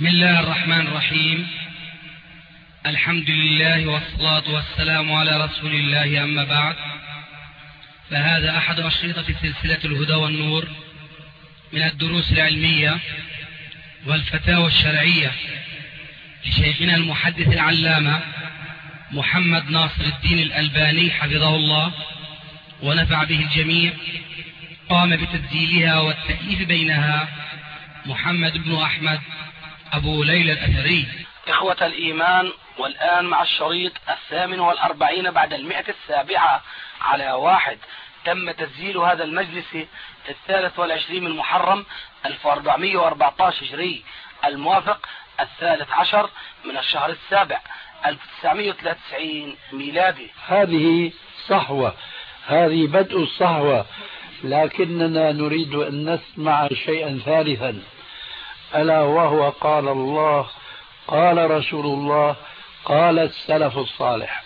بسم الله الرحمن الرحيم. الحمد لله والصلاة والسلام على رسول الله، أما بعد، فهذا أحد أشرطة سلسلة الهدى والنور من الدروس العلمية والفتاوى الشرعية لشيخنا المحدث العلامة محمد ناصر الدين الألباني حفظه الله ونفع به الجميع. قام بتسجيلها والتأليف بينها محمد بن أحمد أبو ليلى الأثري. إخوة الإيمان، والآن مع الشريط 48 بعد 107 على 1. تم تسجيل هذا المجلس في 23 من محرم 1414 هجري، الموافق 13 من الشهر السابع 1993 ميلادي. هذه صحوة، هذه بدء الصحوة، لكننا نريد أن نسمع شيئا ثالثا، ألا وهو قال الله، قال رسول الله، قال السلف الصالح.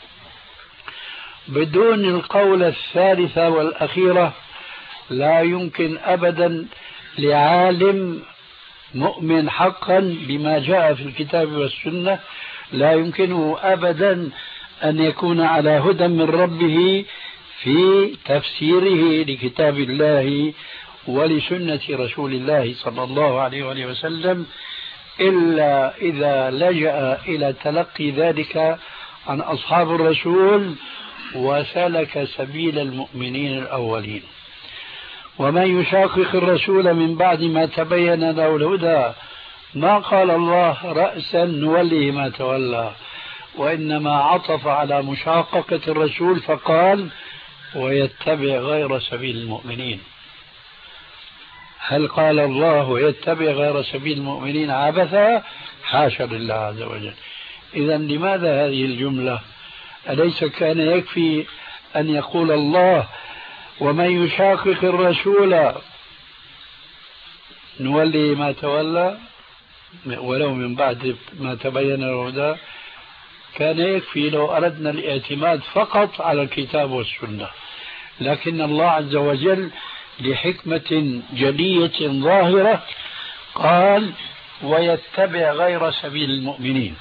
بدون القول الثالثة والأخيرة لا يمكن أبدا لعالم مؤمن حقا بما جاء في الكتاب والسنة، لا يمكنه أبدا أن يكون على هدى من ربه في تفسيره لكتاب الله ولسنة رسول الله صلى الله عليه وآله وسلم، إلا إذا لجأ إلى تلقي ذلك عن أصحاب الرسول وسلك سبيل المؤمنين الأولين. ومن يشاقق الرسول من بعد ما تبين له الهدى ما قال الله رأسا نوليه ما تولى، وإنما عطف على مشاققة الرسول فقال ويتبع غير سبيل المؤمنين. هل قال الله يتبع غير سبيل المؤمنين عبثا؟ حاشا لله عز وجل. إذا لماذا هذه الجملة؟ أليس كان يكفي أن يقول الله ومن يشاقق الرسول نولي ما تولى ولو من بعد ما تبين الهدى؟ كان يكفي لو أردنا الاعتماد فقط على الكتاب والسنة، لكن الله عز وجل لحكمة جلية ظاهرة قال ويتبع غير سبيل المؤمنين.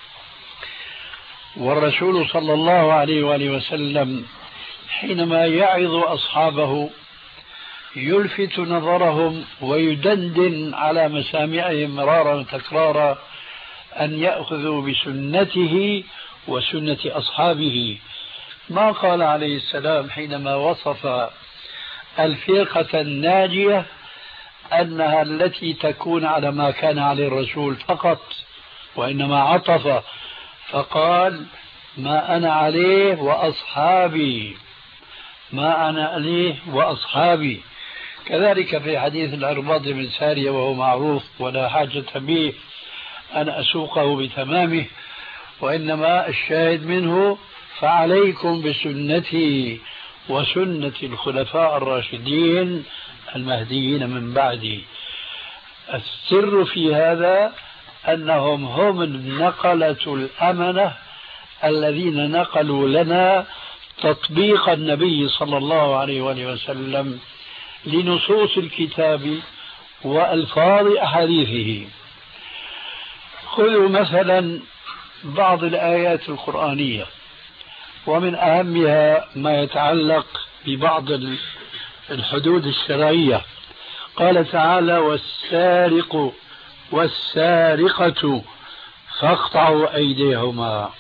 والرسول صلى الله عليه وآله وسلم حينما يعظ أصحابه يلفت نظرهم ويدندن على مسامعهم مرارا وتكرارا أن يأخذوا بسنته وسنة أصحابه. ما قال عليه السلام حينما وصف الفرقة الناجية أنها التي تكون على ما كان عليه الرسول فقط، وإنما عطف فقال ما أنا عليه وأصحابي، ما أنا عليه وأصحابي. كذلك في حديث العرباض بن سارية وهو معروف ولا حاجة به أن أسوقه بتمامه، وإنما الشاهد منه فعليكم بسنتي وسنة الخلفاء الراشدين المهديين من بعدي. السر في هذا أنهم هم النقلة الأمنة الذين نقلوا لنا تطبيق النبي صلى الله عليه وآله وسلم لنصوص الكتاب وألفاظ أحاديثه. خذوا مثلا بعض الآيات القرآنية، ومن أهمها ما يتعلق ببعض الحدود الشرعية. قال تعالى والسارق والسارقة فاقطعوا أيديهما.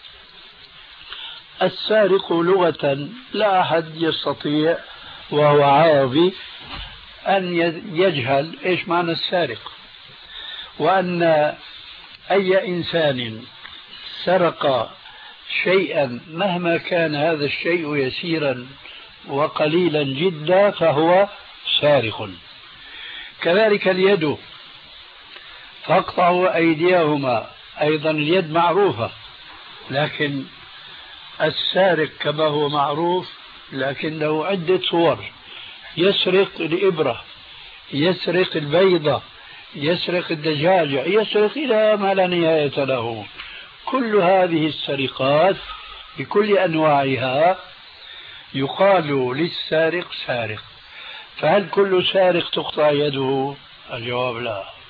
السارق لغة لا أحد يستطيع وهو عربي أن يجهل إيش معنى السارق، وأن أي إنسان سرق شيئا مهما كان هذا الشيء يسيرا وقليلا جدا فهو سارق. كذلك اليد فاقطعوا أيديهما، أيضا اليد معروفة، لكن السارق كما هو معروف لكن له عدة صور. يسرق الإبرة، يسرق البيضة، يسرق الدجاجة، يسرق إلى ما لا نهاية له. كل هذه السرقات بكل أنواعها يقال للسارق سارق. فهل كل سارق تقطع يده؟ الجواب لا.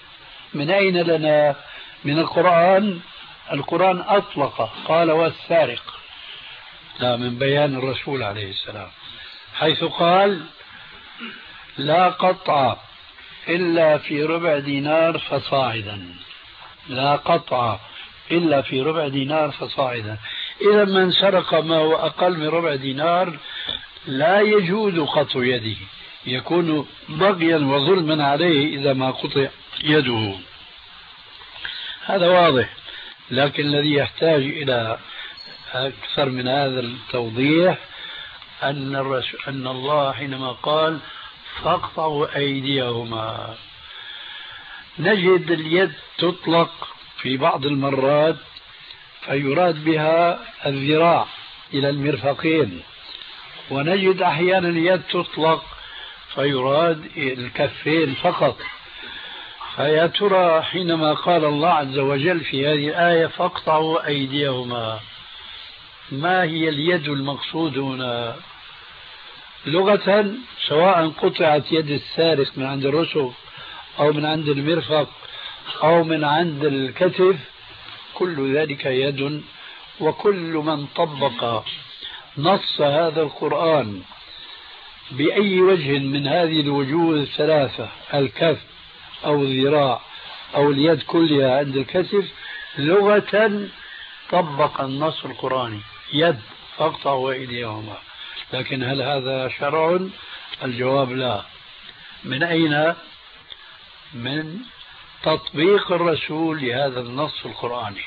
من أين لنا من القرآن؟ القرآن أطلق قال والسارق، لا، من بيان الرسول عليه السلام، حيث قال لا قطع إلا في ربع دينار فصاعدا، لا قطع إلا في ربع دينار فصاعدا. إذا من سرق ما هو أقل من ربع دينار لا يجوز قطع يده، يكون بغيا وظلما عليه إذا ما قطع يده. هذا واضح، لكن الذي يحتاج إلى أكثر من هذا التوضيح أن الله حينما قال فاقطعوا أيديهما، نجد اليد تطلق في بعض المرات فيراد بها الذراع إلى المرفقين، ونجد أحيانا اليد تطلق فيراد الكفين فقط. فيا ترى حينما قال الله عز وجل في هذه الآية فاقطعوا أيديهما، ما هي اليد المقصود هنا لغة؟ سواء قطعت يد السارق من عند الرسغ أو من عند المرفق أو من عند الكتف، كل ذلك يد. وكل من طبق نص هذا القرآن بأي وجه من هذه الوجوه الثلاثة، الكف أو الذراع أو اليد كلها عند الكتف، لغة طبق النص القرآني، يد فاقطعوا أيديهما. لكن هل هذا شرع؟ الجواب لا. من أين؟ من تطبيق الرسول لهذا النص القرآني.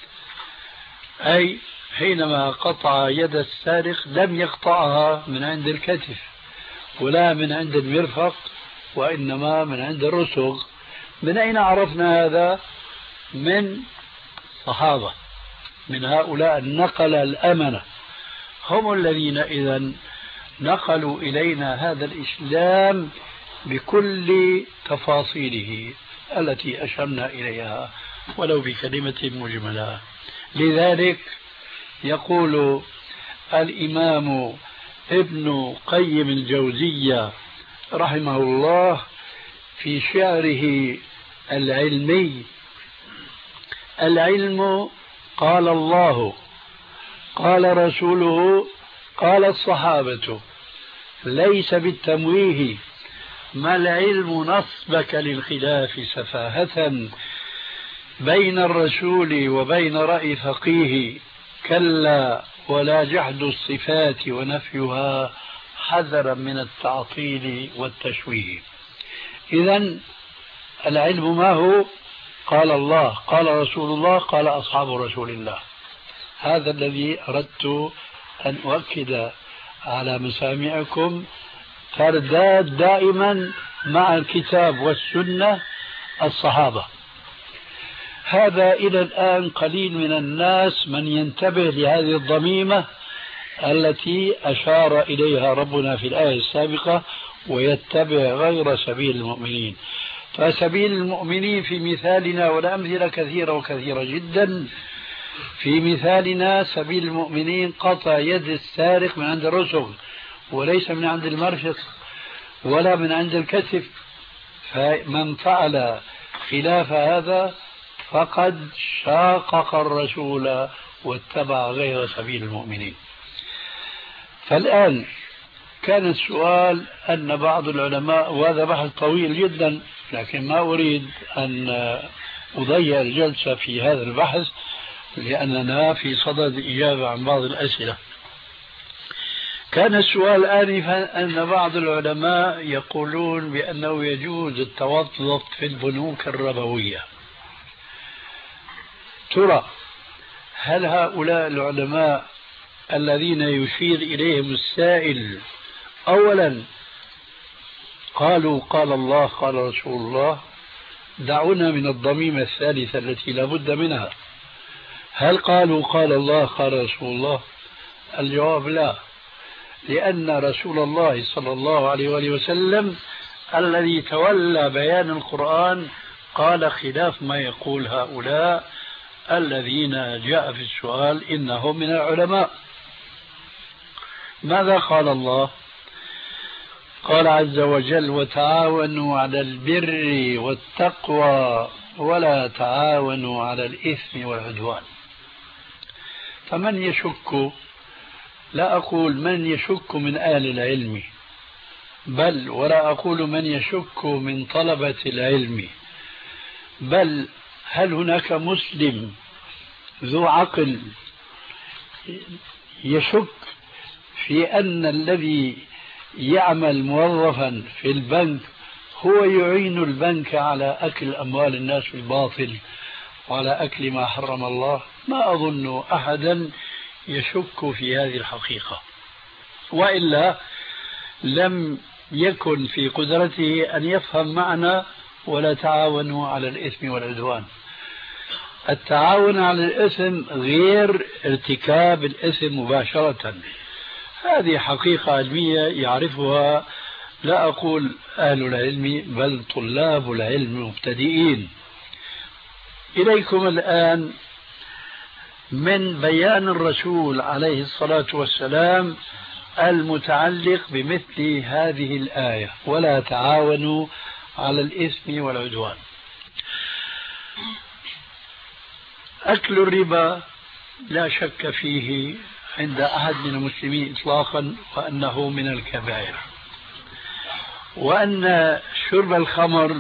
أي حينما قطع يد السارق لم يقطعها من عند الكتف ولا من عند المرفق، وإنما من عند الرسغ. من أين عرفنا هذا؟ من صحابة، من هؤلاء النقل الأمنة، هم الذين إذا نقلوا إلينا هذا الإسلام بكل تفاصيله التي أشرنا إليها ولو بكلمة مجملة. لذلك يقول الإمام ابن قيم الجوزية رحمه الله في شعره العلمي: العلم قال الله قال رسوله قال الصحابة، ليس بالتمويه، ما العلم نصبك للخلاف سفاهة، بين الرسول وبين رأي فقيه، كلا ولا جحد الصفات ونفيها، حذرا من التعطيل والتشويه. إذن العلم ما هو؟ قال الله قال رسول الله قال أصحاب رسول الله. هذا الذي أردت أن أؤكد على مسامعكم، ترداد دائما مع الكتاب والسنة الصحابة. هذا إلى الآن قليل من الناس من ينتبه لهذه الضميمة التي أشار إليها ربنا في الآية السابقة: ويتبع غير سبيل المؤمنين. فسبيل المؤمنين في مثالنا، والأمثلة كثيرة وكثيرة جدا، في مثالنا سبيل المؤمنين قطع يد السارق من عند الرسغ وليس من عند المرفق ولا من عند الكتف. فمن فعل خلاف هذا فقد شاقق الرسول واتبع غير سبيل المؤمنين. فالآن كان السؤال أن بعض العلماء، وهذا بحث طويل جدا لكن ما أريد أن أضيع الجلسة في هذا البحث لأننا في صدد إجابة عن بعض الأسئلة. كان السؤال آنفا أن بعض العلماء يقولون بأنه يجوز التوظف في البنوك الربوية. ترى هل هؤلاء العلماء الذين يشير إليهم السائل أولا قالوا قال الله قال رسول الله؟ دعونا من الضميمة الثالثة التي لا بد منها. هل قالوا قال الله قال رسول الله؟ الجواب لا، لأن رسول الله صلى الله عليه وآله وسلم الذي تولى بيان القرآن قال خلاف ما يقول هؤلاء الذين جاء في السؤال إنهم من العلماء. ماذا قال الله؟ قال عز وجل: وتعاونوا على البر والتقوى ولا تعاونوا على الإثم والعدوان. فمن يشك، لا أقول من يشك من أهل العلم، بل ولا أقول من يشك من طلبة العلم، بل هل هناك مسلم ذو عقل يشك في أن الذي يعمل موظفا في البنك هو يعين البنك على أكل أموال الناس بالباطل وعلى أكل ما حرم الله؟ ما أظن أحدا يشك في هذه الحقيقة، وإلا لم يكن في قدرته أن يفهم معنى ولا تعاونوا على الإثم والعدوان. التعاون على الإثم غير ارتكاب الإثم مباشرة، هذه حقيقة علمية يعرفها لا أقول أهل العلم بل طلاب العلم المبتدئين. إليكم الآن من بيان الرسول عليه الصلاة والسلام المتعلق بمثل هذه الآية: ولا تعاونوا على الإثم والعدوان. أكل الربا لا شك فيه عند أحد من المسلمين إطلاقا وأنه من الكبائر، وأن شرب الخمر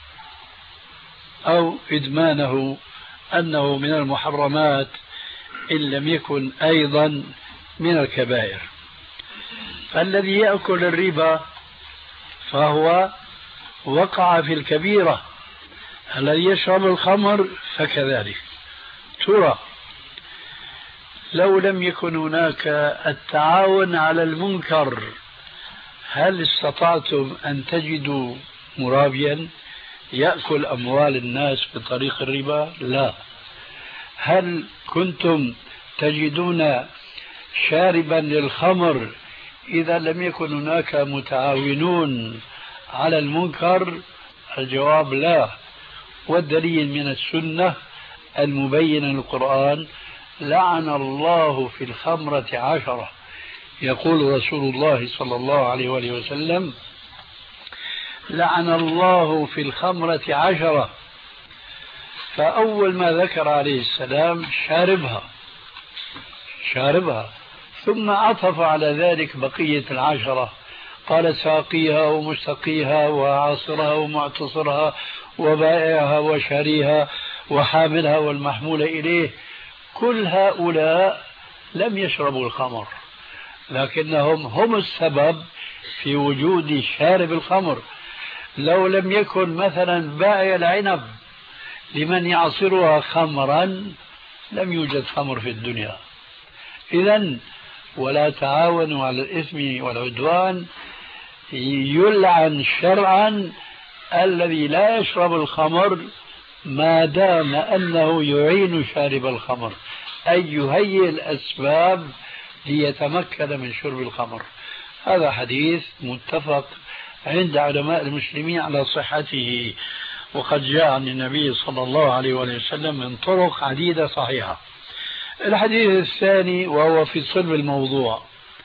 أو إدمانه أنه من المحرمات إن لم يكن أيضا من الكبائر. فالذي يأكل الربا فهو وقع في الكبيرة، الذي يشرب الخمر فكذلك. ترى لو لم يكن هناك التعاون على المنكر هل استطعتم أن تجدوا مرابيا يأكل أموال الناس بطريق الربا؟ لا. هل كنتم تجدون شاربا للخمر إذا لم يكن هناك متعاونون على المنكر؟ الجواب لا. والدليل من السنة المبينة للقرآن: لعن الله في الخمرة 10. يقول رسول الله صلى الله عليه وآله وسلم: لعن الله في الخمرة 10. فأول ما ذكر عليه السلام شاربها، ثم عطف على ذلك بقية 10، قال: ساقيها ومستقيها وعاصرها ومعتصرها وبائعها وشاريها وحاملها والمحمول إليه. كل هؤلاء لم يشربوا الخمر، لكنهم هم السبب في وجود شارب الخمر. لو لم يكن مثلا بائع العنب لمن يعصرها خمرا لم يوجد خمر في الدنيا. إذن ولا تعاونوا على الإثم والعدوان يلعن شرعا الذي لا يشرب الخمر ما دام أنه يعين شارب الخمر، أي يهيئ الأسباب ليتمكن من شرب الخمر. هذا حديث متفق عند علماء المسلمين على صحته، وقد جاء عن النبي صلى الله عليه وسلم من طرق عديدة صحيحة. الحديث الثاني وهو في صلب الموضوع: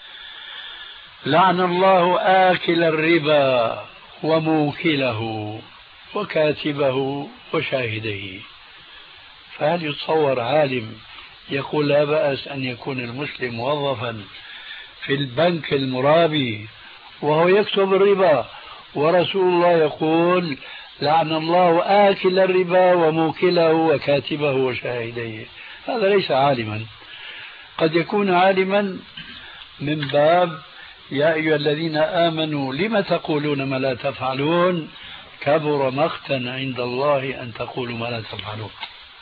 لعن الله آكل الربا وموكله وكاتبه وشاهديه. فهل يتصور عالم يقول لا بأس أن يكون المسلم موظفا في البنك المرابي وهو يكتب الربا، ورسول الله يقول: لعن الله آكل الربا وموكله وكاتبه وشاهديه؟ هذا ليس عالما. قد يكون عالما من باب يا أيها الذين آمنوا لم تقولون ما لا تفعلون كبر مقتا عند الله أن تقولوا ما لا تفعلون.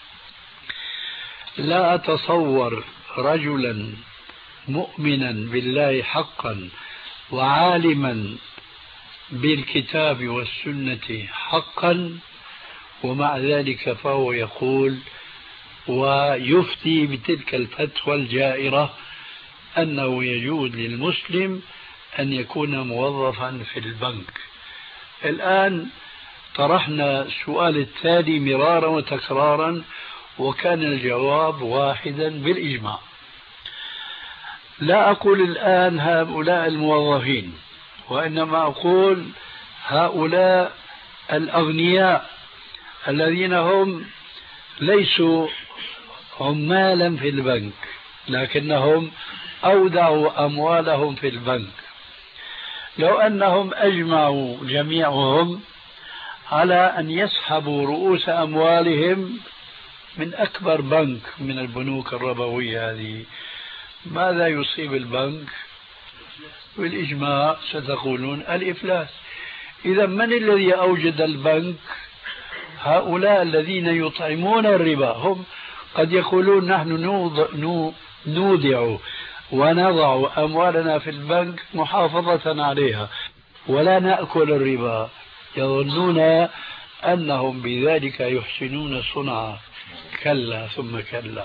لا أتصور رجلا مؤمنا بالله حقا وعالما بالكتاب والسنة حقا ومع ذلك فهو يقول ويفتي بتلك الفتوى الجائرة أنه يجوز للمسلم أن يكون موظفا في البنك. الآن طرحنا السؤال التالي مرارا وتكرارا وكان الجواب واحدا بالإجماع. لا أقول الآن هؤلاء الموظفين، وإنما أقول هؤلاء الأغنياء الذين هم ليسوا عمالا في البنك لكنهم أودعوا أموالهم في البنك، لو أنهم أجمعوا جميعهم على أن يسحبوا رؤوس أموالهم من أكبر بنك من البنوك الربوية هذه، ماذا يصيب البنك؟ بالإجماع ستقولون الإفلاس. إذا من الذي أوجد البنك؟ هؤلاء الذين يطعمون الربا. هم قد يقولون نحن نودع ونضع أموالنا في البنك محافظة عليها ولا نأكل الربا، يظنون أنهم بذلك يحسنون صنعا. كلا ثم كلا،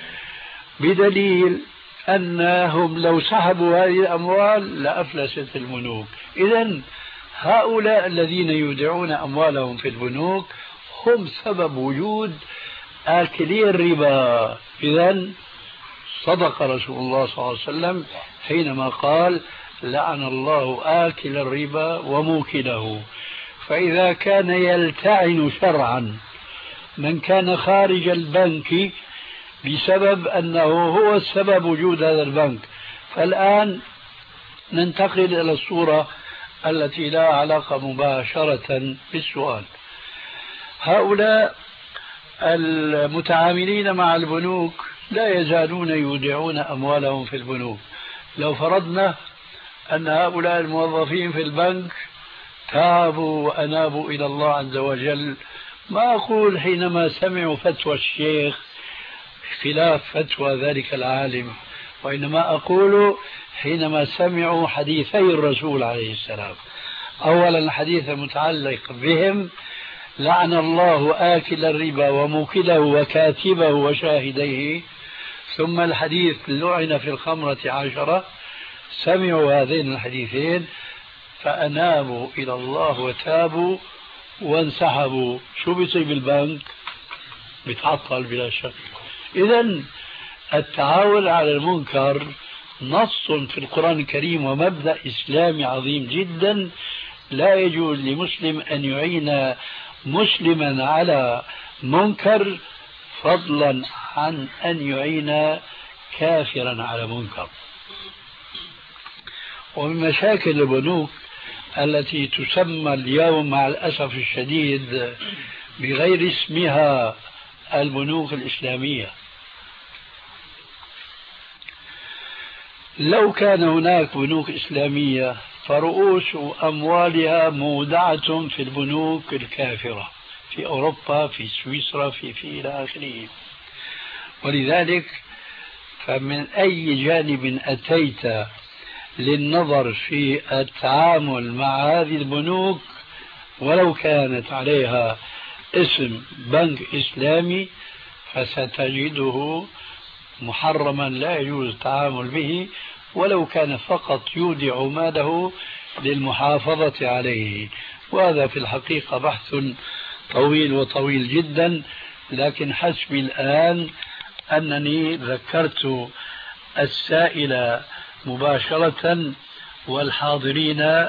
بدليل أنهم لو سحبوا هذه الأموال لأفلست البنوك. إذن هؤلاء الذين يودعون أموالهم في البنوك هم سبب وجود آكلي الربا. إذن صدق رسول الله صلى الله عليه وسلم حينما قال لعن الله آكل الربا وموكله. فإذا كان يلتعن شرعا من كان خارج البنك بسبب أنه هو السبب وجود هذا البنك، فالآن ننتقل إلى الصورة التي لا علاقة مباشرة بالسؤال. هؤلاء المتعاملين مع البنوك لا يزالون يودعون أموالهم في البنوك. لو فرضنا أن هؤلاء الموظفين في البنك تابوا وأنابوا إلى الله عز وجل، ما أقول حينما سمعوا فتوى الشيخ خلاف فتوى ذلك العالم، وإنما أقول حينما سمعوا حديثي الرسول عليه السلام. أولا الحديث المتعلق بهم لعن الله آكل الربا وموكله وكاتبه وشاهديه، ثم الحديث لعن في الخمرة 10. سمعوا هذين الحديثين فأنابوا إلى الله وتابوا وانسحبوا. شو بيصيب البنك؟ بيتعطل بلا شك. إذن التعاون على المنكر نص في القرآن الكريم ومبدأ إسلامي عظيم جدا. لا يجوز لمسلم أن يعين مسلما على منكر فضلا عن أن يعين كافرا على منكر. ومن مشاكل البنوك التي تسمى اليوم مع الأسف الشديد بغير اسمها البنوك الإسلامية، لو كان هناك بنوك إسلامية فرؤوس أموالها مودعة في البنوك الكافرة في أوروبا، في سويسرا، في إلى آخره. ولذلك فمن أي جانب أتيت للنظر في التعامل مع هذه البنوك ولو كانت عليها اسم بنك إسلامي فستجده محرما، لا يجوز التعامل به ولو كان فقط يودع ماله للمحافظة عليه. وهذا في الحقيقة بحث طويل وطويل جدا، لكن حسبي الآن أنني ذكرت السائل مباشرة والحاضرين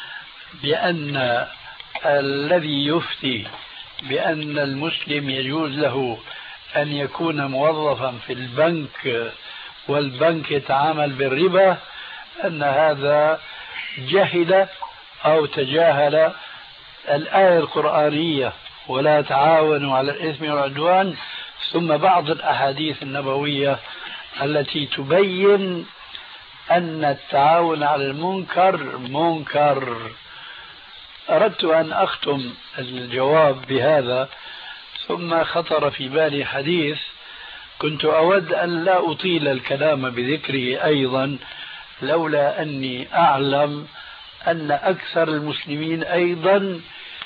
بأن الذي يفتي بأن المسلم يجوز له أن يكون موظفا في البنك والبنك يتعامل بالربا أن هذا جهل أو تجاهل الآية القرآنية ولا تعاونوا على الإثم والعدوان، ثم بعض الأحاديث النبوية التي تبين أن التعاون على المنكر منكر. أردت أن أختم الجواب بهذا، ثم خطر في بالي حديث كنت أود أن لا أطيل الكلام بذكره أيضا، لولا أني أعلم أن أكثر المسلمين أيضا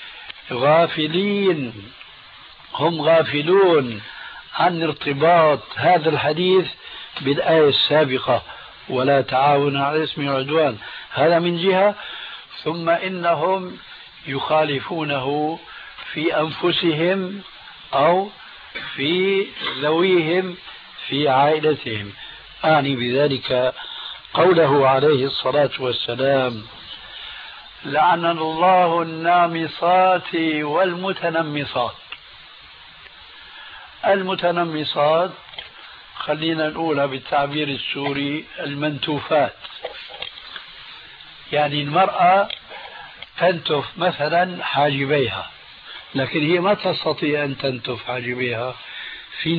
غافلين، هم غافلون عن ارتباط هذا الحديث بالآية السابقة ولا تعاون على الإثم والعدوان. هذا من جهة، ثم إنهم يخالفونه في أنفسهم أو في ذويهم في عائلتهم. أعني بذلك قوله عليه الصلاة والسلام لعن الله النامصات والمتنمصات. المتنمصات خلينا نقولها بالتعبير السوري المنتوفات، يعني المرأة تنتف مثلا حاجبيها، لكن هي ما تستطيع أن تنتف حاجبيها في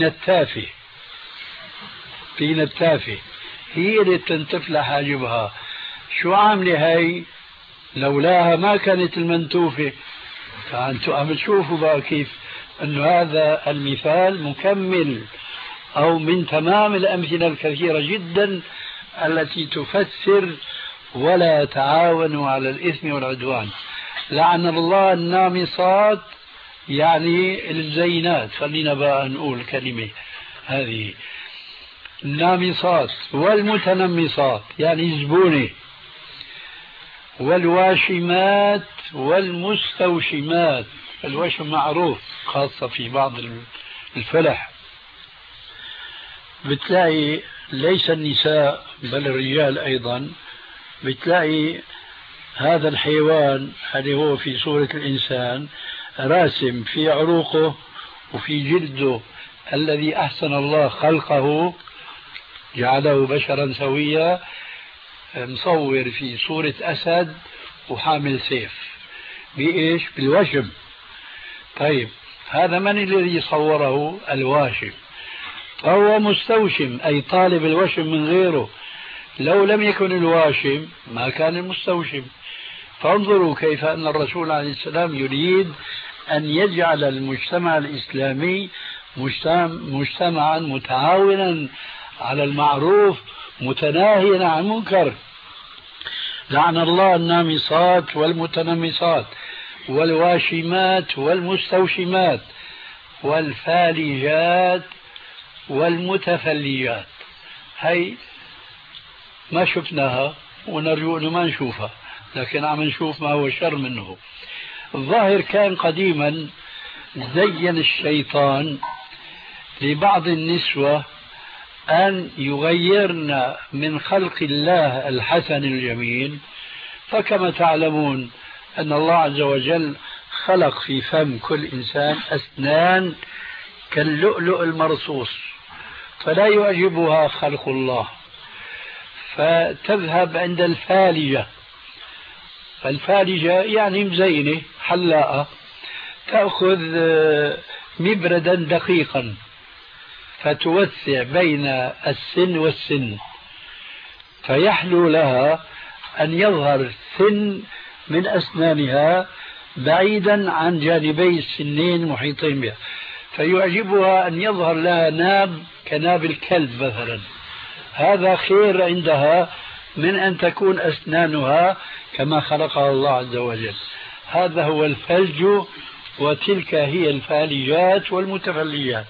نتافة هي اللي تنتف لها حاجبها. شو عاملة هاي؟ لولاها ما كانت المنتوفة. فأنتم عم تشوفوا بقى كيف أن هذا المثال مكمل أو من تمام الأمثلة الكثيرة جدا التي تفسر ولا تعاونوا على الإثم والعدوان. لعن الله النامصات، يعني الزينات، خلينا بقى نقول كلمة هذه النامصات، والمتنمصات يعني زبونة، والواشمات والمستوشمات. الوشم معروف خاصة في بعض الفلح، بتلاقي ليس النساء بل الرجال أيضا، بتلاقي هذا الحيوان اللي هو في صورة الإنسان راسم في عروقه وفي جلده الذي أحسن الله خلقه جعله بشرا سويا، مصور في صورة أسد وحامل سيف. بإيش؟ بالوشم. طيب هذا من الذي صوره؟ الواشم. فهو مستوشم، أي طالب الوشم من غيره. لو لم يكن الواشم ما كان المستوشم. فانظروا كيف أن الرسول عليه السلام يريد أن يجعل المجتمع الإسلامي مجتمعا متعاونا على المعروف متناهيا عن المنكر. لعن الله النامصات والمتنمصات والواشمات والمستوشمات والفالجات والمتفلجات. هي ما شفناها ونرجو أنه ما نشوفها، لكن عم نشوف ما هو شر منه. الظاهر كان قديما زين الشيطان لبعض النسوة أن يغيرن من خلق الله الحسن الجميل. فكما تعلمون أن الله عز وجل خلق في فم كل إنسان أسنان كاللؤلؤ المرصوص، فلا يعجبها خلق الله، فتذهب عند الفالجة. الفالجة يعني مزينة حلاقة، تأخذ مبردا دقيقا فتوسع بين السن والسن، فيحلو لها أن يظهر سن من أسنانها بعيدا عن جانبي السنين المحيطين بها، فيعجبها أن يظهر لها ناب كناب الكلب مثلا. هذا خير عندها من أن تكون أسنانها كما خلقها الله عز وجل. هذا هو الفلج، وتلك هي الفالجات والمتفلجات.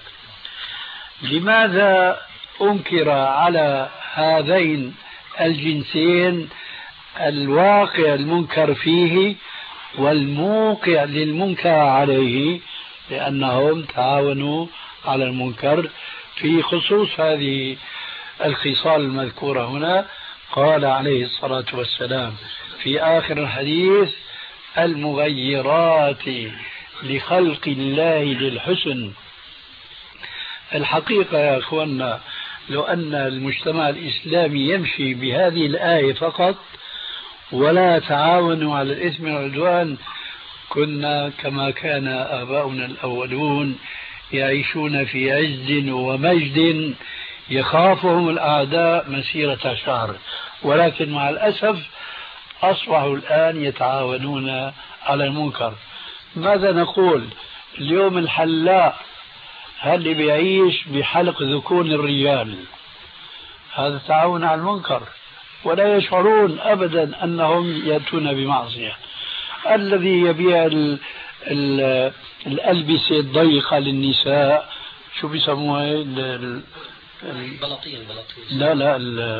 لماذا أنكر على هذين الجنسين الواقع المنكر فيه والموقع للمنكر عليه؟ لأنهم تعاونوا على المنكر. في خصوص هذه الخصال المذكورة هنا قال عليه الصلاة والسلام في آخر الحديث: المغيرات لخلق الله للحسن. الحقيقة يا أخوانا لو أن المجتمع الإسلامي يمشي بهذه الآية فقط ولا تعاونوا على الإثم والعدوان كنا كما كان آباؤنا الأولون يعيشون في عز ومجد يخافهم الأعداء مسيرة شهر. ولكن مع الأسف أصبحوا الآن يتعاونون على المنكر. ماذا نقول اليوم؟ الحلاق اللي بيعيش بحلق ذكور الرجال هذا تعاون على المنكر، ولا يشعرون أبدا أنهم يأتون بمعصية. الذي يبيع الألبسة الضيقة للنساء، شو بيسموها؟ البلاطين. لا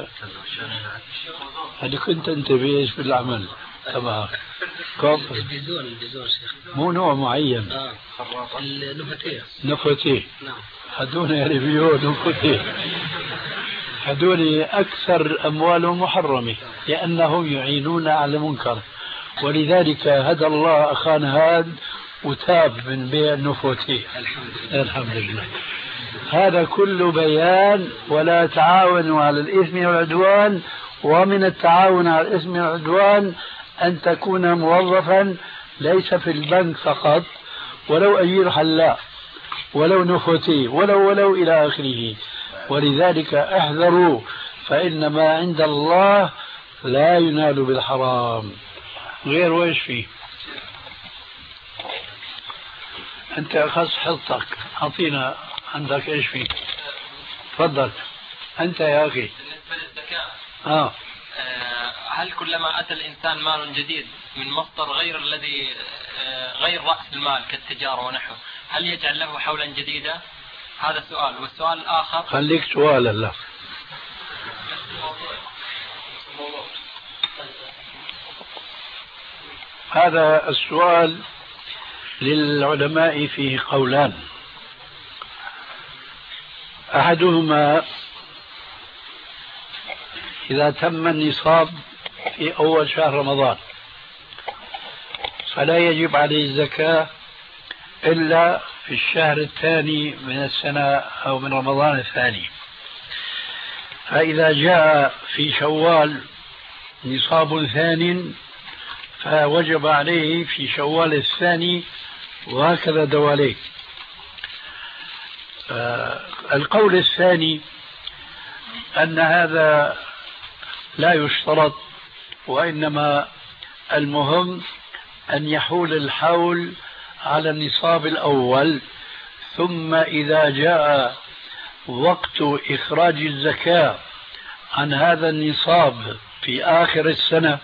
هذه كنت انت بايش بالعمل تبعك؟ البيزون شيخ، مو نوع معين. نفتيه. نعم. هدول يعني بيو نفتيه، هدول أكثر أموالهم محرمة لأنهم يعينون على المنكر. ولذلك هدى الله أخانا هاد وتاب من بيع النفوتيه. الحمد لله. الحمد لله. هذا كله بيان. ولا تعاونوا على الإثم والعدوان، ومن التعاون على الإثم والعدوان أن تكون موظفا ليس في البنك فقط، ولو أجير حلاق، ولو نخوتي، ولو إلى آخره. ولذلك احذروا، فإن ما عند الله لا ينال بالحرام. غير وإيش فيه؟ أنت أخذ حصتك، أعطينا عندك إيش فيه؟ تفضل أنت يا أخي. بالنسبة للزكاة، هل كلما أتى الإنسان مال جديد من مصدر غير الذي غير رأس المال كالتجارة ونحوه، هل يجعل له حولا جديدا؟ هذا سؤال. والسؤال الآخر، خليك سؤال الله. هذا السؤال للعلماء فيه قولان. أحدهما إذا تم النصاب في أول شهر رمضان فلا يجب عليه الزكاة إلا في الشهر الثاني من السنة أو من رمضان الثاني. فإذا جاء في شوال نصاب ثانٍ فوجب عليه في شوال الثاني، وهكذا دواليه. القول الثاني أن هذا لا يشترط، وإنما المهم أن يحول الحول على النصاب الأول، ثم إذا جاء وقت إخراج الزكاة عن هذا النصاب في آخر السنة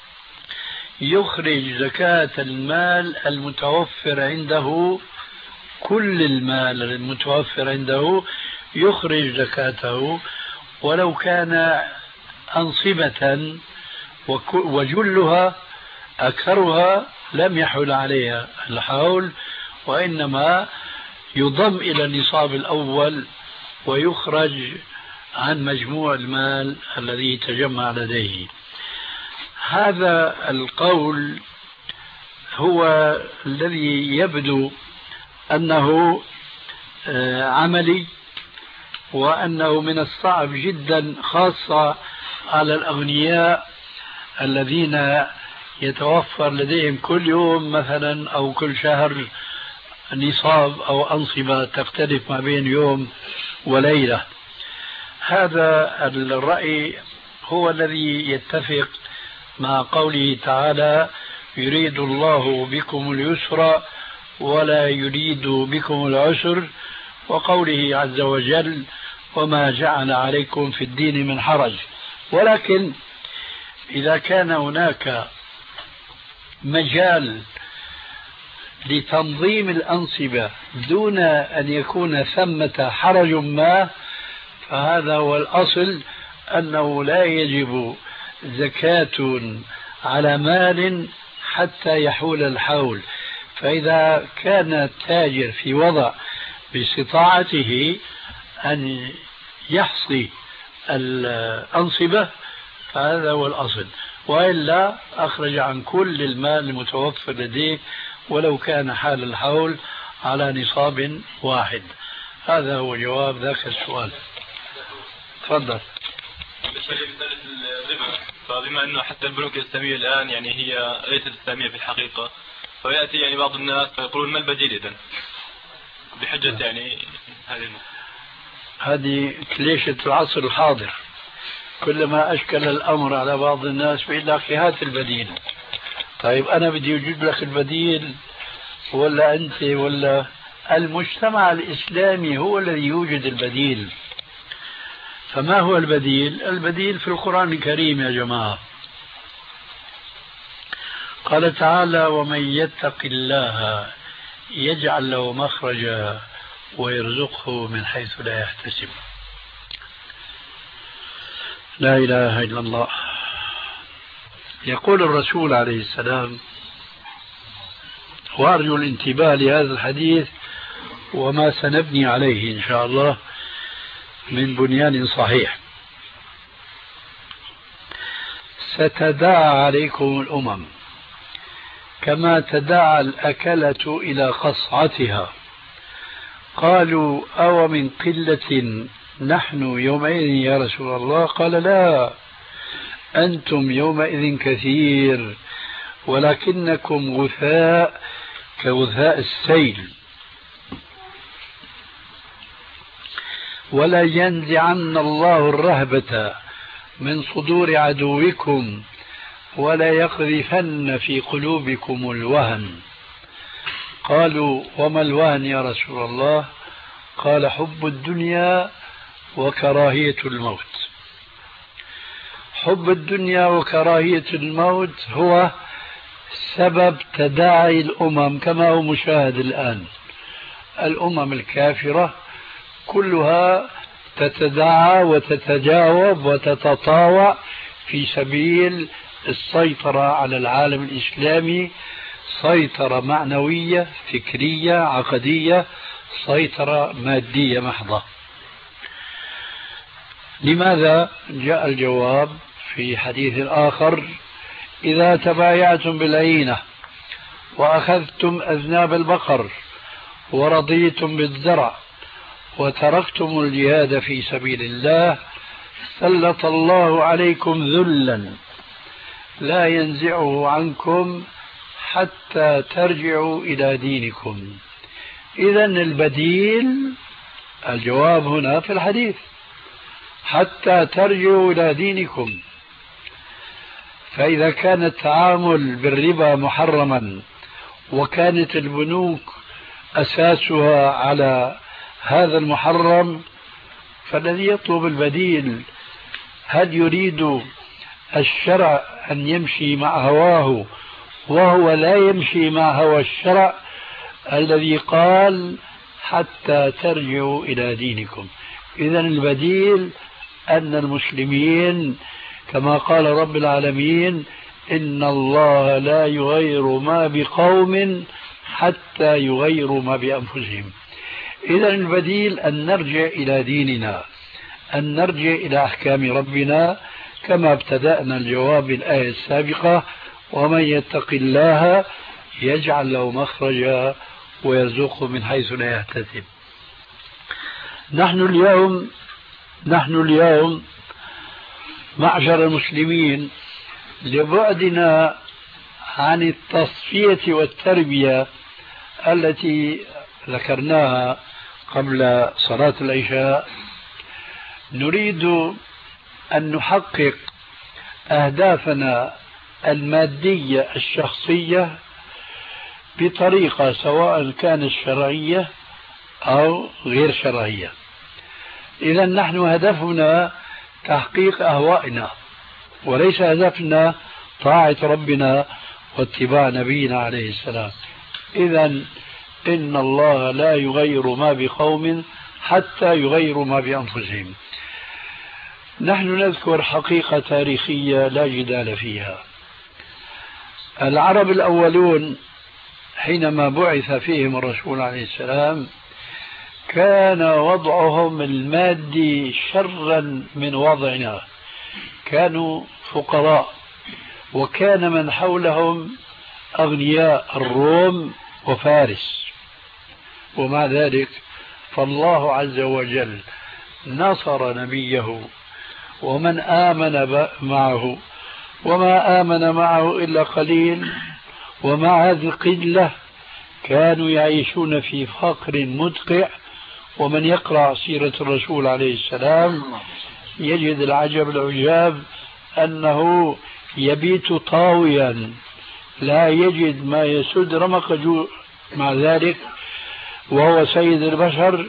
يخرج زكاة المال المتوفر عنده، كل المال المتوفر عنده يخرج زكاته، ولو كان أنصبة وجلها أكثرها لم يحول عليها الحول، وإنما يضم إلى النصاب الأول ويخرج عن مجموع المال الذي تجمع لديه. هذا القول هو الذي يبدو أنه عملي، وأنه من الصعب جدا خاصة على الأغنياء الذين يتوفر لديهم كل يوم مثلا أو كل شهر نصاب أو أنصبة تختلف ما بين يوم وليلة. هذا الرأي هو الذي يتفق مع قوله تعالى: يريد الله بكم اليسر ولا يريد بكم العسر، وقوله عز وجل: وما جعل عليكم في الدين من حرج. ولكن إذا كان هناك مجال لتنظيم الأنصبة دون أن يكون ثمة حرج ما، فهذا هو الأصل، أنه لا يجب زكاة على مال حتى يحول الحول. فإذا كان التاجر في وضع باستطاعته أن يحصي الأنصبة فهذا هو الأصل، وإلا أخرج عن كل المال المتوفر لديه ولو كان حال الحول على نصاب واحد. هذا هو جواب ذاك السؤال. تفضل. فبما أنه حتى البنوك الإسلامية الآن يعني هي ليست إسلامية في الحقيقة، فيأتي يعني بعض الناس فيقولون ما البديل إذن بحجة يعني هذه كليشة العصر الحاضر. كلما أشكل الأمر على بعض الناس بيقول لك هات البديل. طيب أنا بدي أجيب لك البديل ولا أنت ولا المجتمع الإسلامي هو الذي يوجد البديل؟ فما هو البديل؟ البديل في القرآن الكريم يا جماعة. قال تعالى: ومن يتق الله يجعل له مخرجا ويرزقه من حيث لا يحتسب. لا إله إلا الله. يقول الرسول عليه السلام، وأرجو الانتباه لهذا الحديث وما سنبني عليه إن شاء الله من بنيان صحيح: ستداعى عليكم الأمم كما تداعى الأكلة إلى قصعتها، قالوا أو من قلة نحن يومئذ يا رسول الله؟ قال لا، أنتم يومئذ كثير ولكنكم غثاء كغثاء السيل. ولا ينزعن الله الرهبة من صدور عدوكم ولا يقذفن في قلوبكم الوهن. قالوا وما الوهن يا رسول الله؟ قال حب الدنيا وكراهية الموت. حب الدنيا وكراهية الموت هو سبب تداعي الأمم كما هو مشاهد الآن. الأمم الكافرة كلها تتداعى وتتجاوب وتتطاوع في سبيل السيطرة على العالم الإسلامي، سيطرة معنوية فكرية عقدية، سيطرة مادية محضة. لماذا؟ جاء الجواب في حديث آخر: إذا تبايعتم بالعينة وأخذتم أذناب البقر ورضيتم بالزرع وتركتم الجهاد في سبيل الله سلط الله عليكم ذلا لا ينزعه عنكم حتى ترجعوا إلى دينكم. إذن البديل الجواب هنا في الحديث حتى ترجعوا إلى دينكم. فإذا كان التعامل بالربا محرما وكانت البنوك أساسها على هذا المحرم، فالذي يطلب البديل هل يريد الشرع أن يمشي مع هواه وهو لا يمشي مع هوى الشرع الذي قال حتى ترجعوا إلى دينكم؟ إذن البديل أن المسلمين كما قال رب العالمين: إن الله لا يغير ما بقوم حتى يغيروا ما بأنفسهم. إذن البديل أن نرجع إلى ديننا، أن نرجع إلى أحكام ربنا كما ابتدأنا الجواب بالآية السابقة: ومن يتق الله يجعل له مخرجا ويرزقه من حيث لا يحتسب. نحن اليوم معشر المسلمين لبعدنا عن التصفية والتربية التي ذكرناها قبل صلاة العشاء، نريد أن نحقق أهدافنا المادية الشخصية بطريقة سواء كانت شرعية أو غير شرعية. إذا نحن هدفنا تحقيق أهوائنا وليس هدفنا طاعة ربنا واتباع نبينا عليه السلام. إذا إن الله لا يغير ما بقوم حتى يغيروا ما بأنفسهم. نحن نذكر حقيقة تاريخية لا جدال فيها. العرب الأولون حينما بعث فيهم الرسول عليه السلام كان وضعهم المادي شرا من وضعنا، كانوا فقراء وكان من حولهم أغنياء الروم وفارس، ومع ذلك فالله عز وجل نصر نبيه ومن آمن معه، وما آمن معه إلا قليل، ومع هذه القلة كانوا يعيشون في فقر مدقع. ومن يقرأ سيرة الرسول عليه السلام يجد العجب العجاب أنه يبيت طاويا لا يجد ما يسد رمق جوع، مع ذلك وهو سيد البشر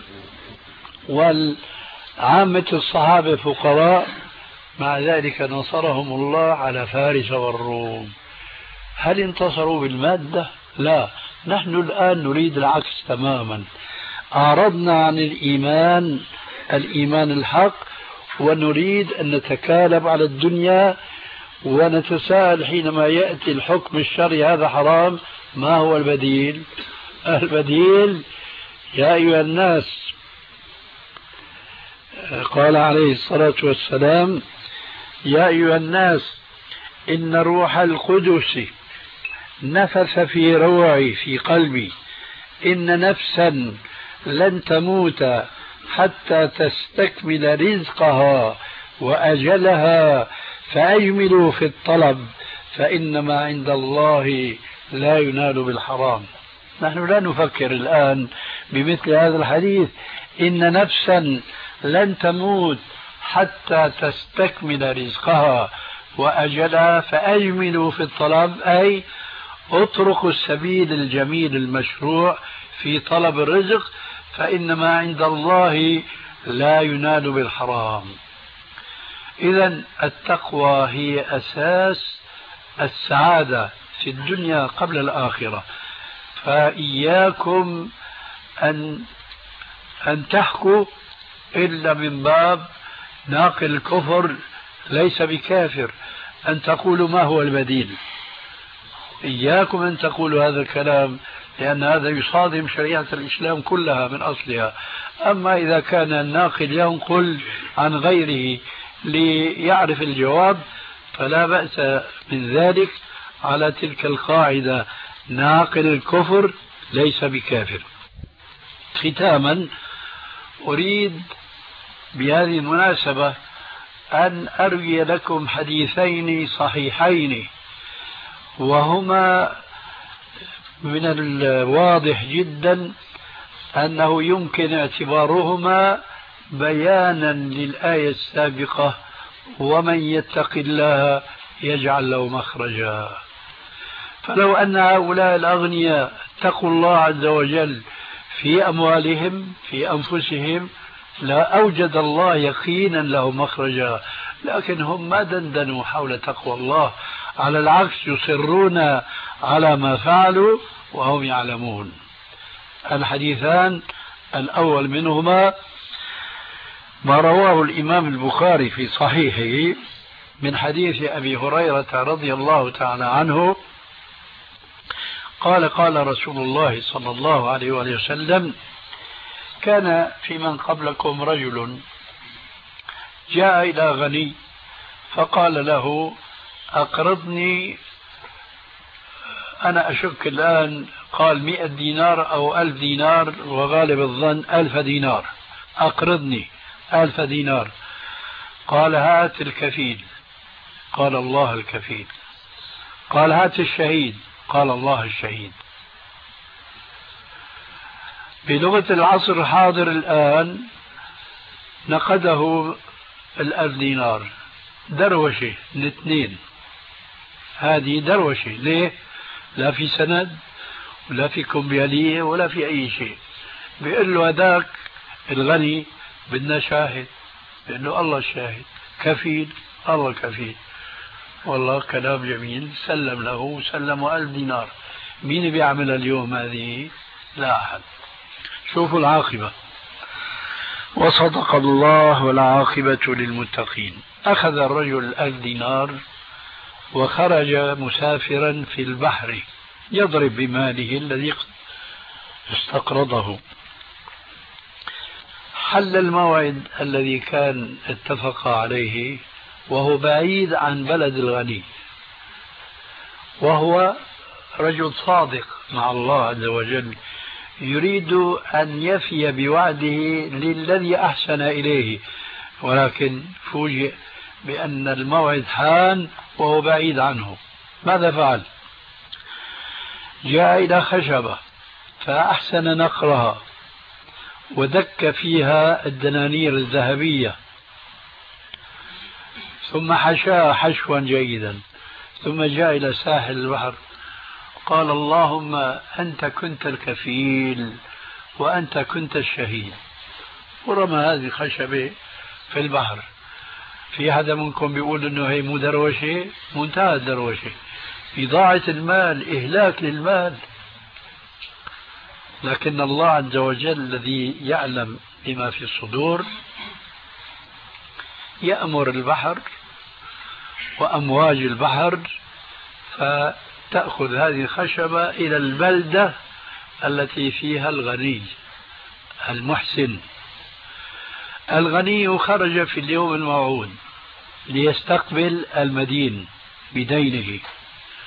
والعامة الصحابة فقراء، مع ذلك نصرهم الله على فارس والروم. هل انتصروا بالمادة؟ لا، نحن الآن نريد العكس تماما. أعرضنا عن الإيمان الحق ونريد أن نتكالب على الدنيا ونتساءل حينما يأتي الحكم الشرعي هذا حرام، ما هو البديل؟ البديل يا أيها الناس، قال عليه الصلاة والسلام: يا أيها الناس إن روح القدس نفث في روعي في قلبي إن نفسا لن تموت حتى تستكمل رزقها وأجلها فأجملوا في الطلب فإنما عند الله لا ينال بالحرام. نحن لا نفكر الآن بمثل هذا الحديث إن نفسا لن تموت حتى تستكمل رزقها وأجلها فأجملوا في الطلب، أي اتركوا السبيل الجميل المشروع في طلب الرزق فإنما عند الله لا ينال بالحرام. إذن التقوى هي أساس السعادة في الدنيا قبل الآخرة، فإياكم أن تحكوا إلا من باب ناقل الكفر ليس بكافر، أن تقولوا ما هو البديل. إياكم أن تقولوا هذا الكلام لأن هذا يصادم شريعة الإسلام كلها من أصلها. أما إذا كان الناقل ينقل عن غيره ليعرف الجواب فلا بأس من ذلك على تلك القاعدة: ناقل الكفر ليس بكافر. ختاما أريد بهذه المناسبة أن أروي لكم حديثين صحيحين، وهما من الواضح جدا أنه يمكن اعتبارهما بيانا للآية السابقة: ومن يتق الله يجعل له مخرجا. فلو أن هؤلاء الأغنياء اتقوا الله عز وجل في أموالهم في أنفسهم لا أوجد الله يقينا له مخرجا، لكن هم ما دندنوا حول تقوى الله، على العكس يصرون على ما فعلوا وهم يعلمون. الحديثان الأول منهما ما رواه الإمام البخاري في صحيحه من حديث أبي هريرة رضي الله تعالى عنه قال: قال رسول الله صلى الله عليه وسلم: كان في من قبلكم رجل جاء إلى غني فقال له: أقرضني، أنا أشك الآن قال 100 دينار أو 1000 دينار، وغالب الظن 1000 دينار، أقرضني 1000 دينار. قال: هات الكفيل. قال: الله الكفيل. قال: هات الشهيد. قال: الله الشهيد. بلغة العصر الحاضر الآن نقده 1000 دينار، دروشة الاثنين، هذه دروشة. ليه؟ لا في سند ولا في كمبيالية ولا في أي شيء. بيقول له هذاك الغني بدنا شاهد، بيقول له الله الشاهد، كفيل، الله كفيل. والله كلام جميل، سلم له، سلموا 1000 دينار. مين بيعمل اليوم هذه؟ لا أحد. شوفوا العاقبة. وصدق الله والعاقبة للمتقين. أخذ الرجل 1000 دينار وخرج مسافرا في البحر يضرب بماله الذي استقرضه. حل الموعد الذي كان اتفق عليه وهو بعيد عن بلد الغني، وهو رجل صادق مع الله عز وجل، يريد أن يفي بوعده للذي أحسن إليه، ولكن فوجئ بأن الموعد حان وهو بعيد عنه. ماذا فعل؟ جاء إلى خشبة فأحسن نقرها ودك فيها الدنانير الذهبية، ثم حشاها حشوا جيدا، ثم جاء إلى ساحل البحر قال: اللهم أنت كنت الكفيل وأنت كنت الشهيد، ورمى هذه الخشبة في البحر. في حدا منكم بيقول إنه هي مو دروشة؟ منتهى الدروشة، إضاعة المال، إهلاك للمال. لكن الله عز وجل الذي يعلم بما في الصدور يأمر البحر وأمواج البحر فتأخذ هذه الخشبة إلى البلدة التي فيها الغني المحسن. الغني خرج في اليوم الموعود ليستقبل المدين بدينه،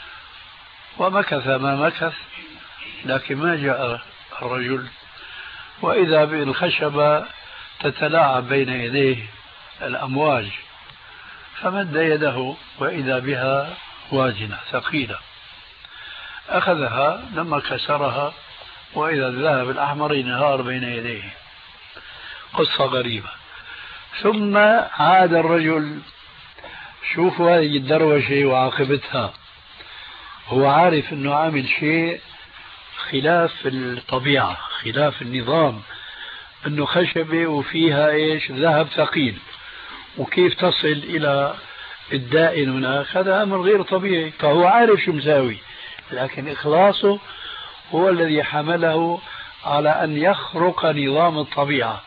ومكث ما مكث، لكن ما جاء الرجل. وإذا بالخشبة تتلاعب بين يديه الأمواج، فمد يده وإذا بها وازنة ثقيلة، أخذها لما كسرها وإذا الذهب الأحمر ينهار بين يديه. قصة غريبة. ثم عاد الرجل، شوفوا هذه الدروشة وعاقبتها، هو عارف أنه عامل شيء خلاف الطبيعة خلاف النظام، أنه خشبة وفيها إيش ذهب ثقيل، وكيف تصل إلى الدائن هناك، هذا أمر غير طبيعي، فهو عارف شو مساوي، لكن إخلاصه هو الذي حمله على أن يخرق نظام الطبيعة،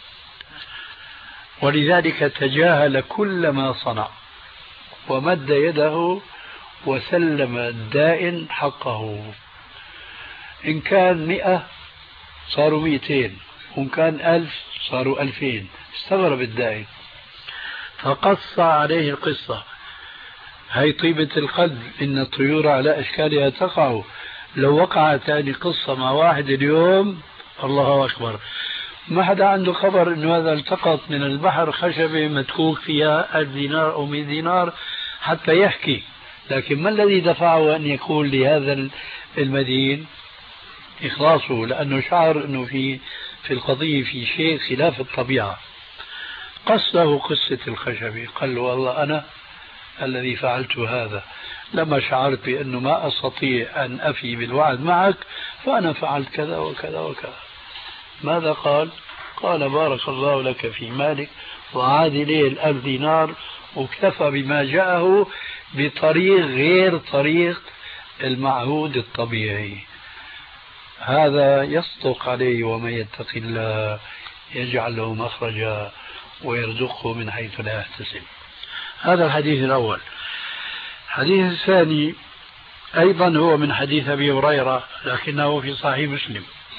ولذلك تجاهل كل ما صنع ومد يده وسلم الدائن حقه. إن كان 100 صاروا 200، وإن كان 1000 صاروا 2000. استغرب الدائن فقص عليه القصة. هي طيبة القلب، إن الطيور على أشكالها تقع، لو وقعت هذه القصة مع واحد اليوم الله أكبر، ما حدا عنده خبر إنه هذا التقط من البحر خشبة متكوك فيها 1000 دينار أو 100 دينار حتى يحكي. لكن ما الذي دفعه أن يقول لهذا المدين؟ إخلاصه، لأنه شعر أنه في القضية في شيء خلاف الطبيعة. قصه قصة الخشبة، قال له والله أنا الذي فعلت هذا، لما شعرت بأنه ما أستطيع أن أفي بالوعد معك فأنا فعلت كذا وكذا وكذا. ماذا قال؟ قال بارك الله لك في مالك، وعاد إليه 1000 دينار، واكتفى بما جاءه بطريق غير طريق المعهود الطبيعي. هذا يصدق عليه، ومن يتق الله يجعل له مخرجا ويرزقه من حيث لا يحتسب. هذا الحديث الأول. الحديث الثاني أيضا هو من حديث أبي هريرة لكنه في صحيح مسلم.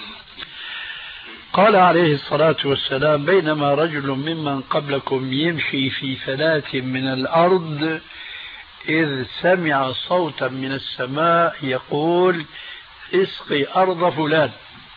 قال عليه الصلاة والسلام: بينما رجل ممن قبلكم يمشي في فلاة من الأرض إذ سمع صوتا من السماء يقول: اسقي أرض فلان.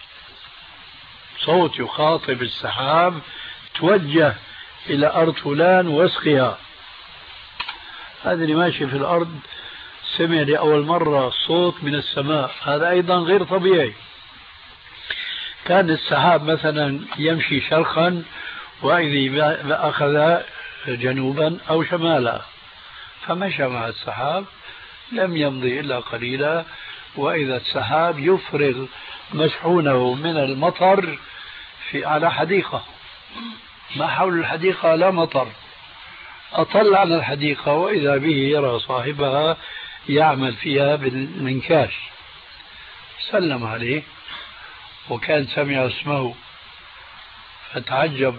صوت يخاطب السحاب: توجه إلى أرض فلان واسقها. هذا اللي ماشي في الأرض سمع لأول مرة صوت من السماء، هذا أيضا غير طبيعي. كان السحاب مثلا يمشي شرقا وإذا أخذ جنوبا أو شمالا، فمشى مع السحاب، لم يمضي إلا قليلا وإذا السحاب يفرغ مشحونه من المطر على حديقة، ما حول الحديقة لا مطر، أطل على الحديقة وإذا به يرى صاحبها يعمل فيها بالمنكاش. سلم عليه وكان سمع اسمه، فتعجب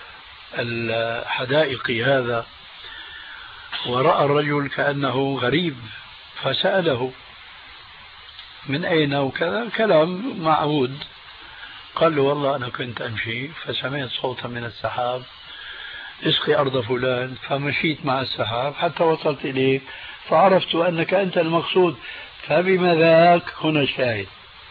الحدائق هذا ورأى الرجل كأنه غريب، فسأله من أين وكذا، كلام معهود. قال له: والله أنا كنت أمشي فسمعت صوتا من السحاب: اسقي أرض فلان، فمشيت مع السحاب حتى وصلت إليك فعرفت أنك أنت المقصود، فبما ذاك هنا الشاهد.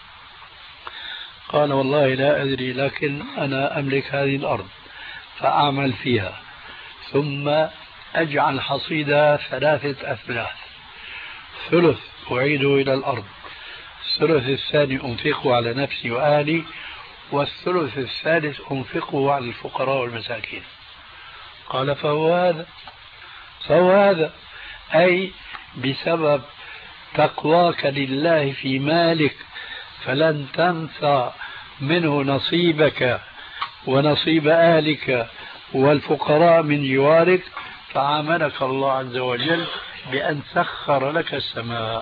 قال: والله لا أدري، لكن أنا أملك هذه الأرض فأعمل فيها، ثم أجعل حصيدة 3 أثلاث، ثلث أعيده إلى الأرض، الثلث الثاني أنفقه على نفسي وأهلي، والثلث الثالث أنفقه على الفقراء والمساكين. قال: فهو هذا أي بسبب تقواك لله في مالك فلن تنسى منه نصيبك ونصيب أهلك والفقراء من جوارك، فعاملك الله عز وجل بأن سخر لك السماء.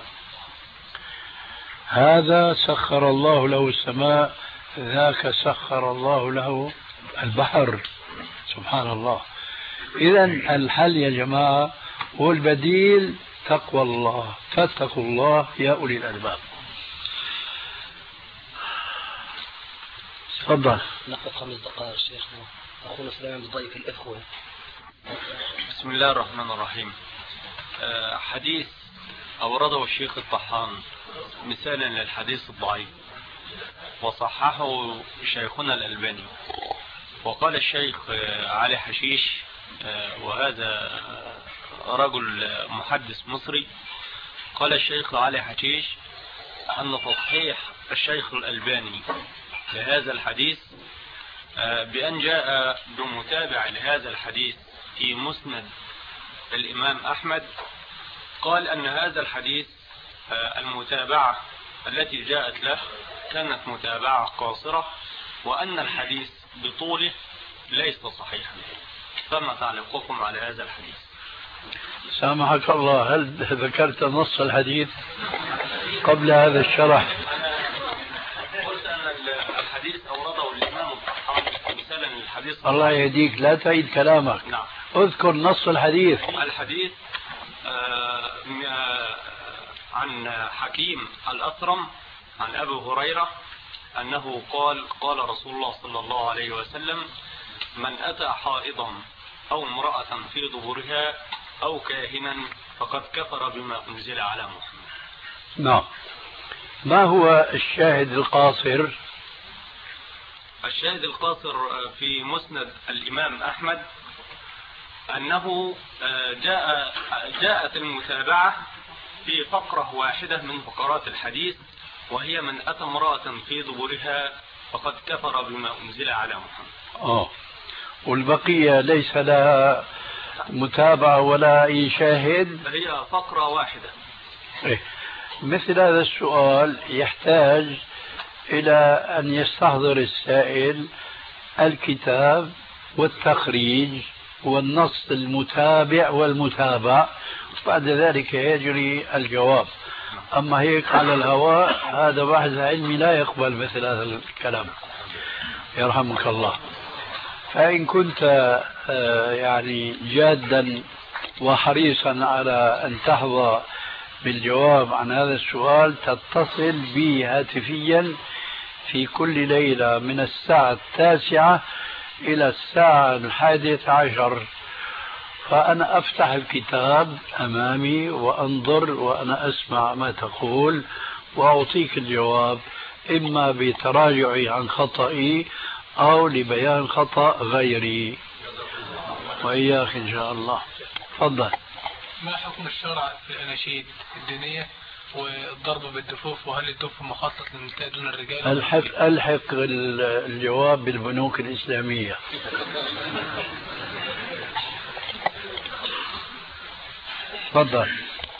هذا سخر الله له السماء، ذاك سخر الله له البحر. سبحان الله. إذن الحل يا جماعة والبديل تقوى الله، فاتقوا الله يا أولي الألباب. تفضل. ناخذ 5 دقائق شيخنا، أخونا سليمان بالضيف الإخوة. بسم الله الرحمن الرحيم. حديث أورده الشيخ الطحان مثالا للحديث الضعيف، وصححه شيخنا الألباني. وقال الشيخ علي حشيش، وهذا رجل محدث مصري، قال الشيخ علي حشيش أن تصحيح الشيخ الألباني لهذا الحديث بأن جاء بمتابع لهذا الحديث في مسند الإمام أحمد، قال أن هذا الحديث المتابعة التي جاءت له كانت متابعة قاصرة، وأن الحديث بطوله ليس صحيحا. فما تعليقكم على هذا الحديث؟ سامحك الله، هل ذكرت نص الحديث قبل هذا الشرح؟ قلت أن الحديث أورده الإمام مثلا الحديث. الله يهديك، لا تعيد كلامك. نعم. اذكر نص الحديث. الحديث عن حكيم الأثرم عن أبي هريرة أنه قال رسول الله صلى الله عليه وسلم: من أتى حائضا أو امرأة في دبرها أو كاهنا فقد كفر بما أنزل على محمد. نعم. ما هو الشاهد القاصر؟ الشاهد القاصر في مسند الإمام أحمد أنه جاءت المتابعة في فقرة واحدة من فقرات الحديث، وهي: من أتى امرأة في دبرها فقد كفر بما أنزل على محمد. والبقية ليس لها متابعة ولا أي شاهد، هي فقرة واحدة. مثل هذا السؤال يحتاج إلى أن يستحضر السائل الكتاب والتخريج والنص المتابع والمتابع، بعد ذلك يجري الجواب. أما هيك على الهواء هذا بحث علمي لا يقبل مثل هذا الكلام، يرحمك الله. فإن كنت يعني جادا وحريصا على أن تحظى بالجواب عن هذا السؤال، تتصل بي هاتفيا في كل ليلة من الساعة 9 إلى الساعة 11، فأنا أفتح الكتاب أمامي وأنظر وأنا أسمع ما تقول وأعطيك الجواب، إما بتراجعي عن خطئي أو لبيان خطأ غيري، وإياك إن شاء الله. تفضل. ما حكم الشرع في الأناشيد الدينية والضرب بالدفوف، وهل الدف مخصص للنساء دون الرجال؟ ألحق الجواب بالبنوك الإسلامية. تفضل.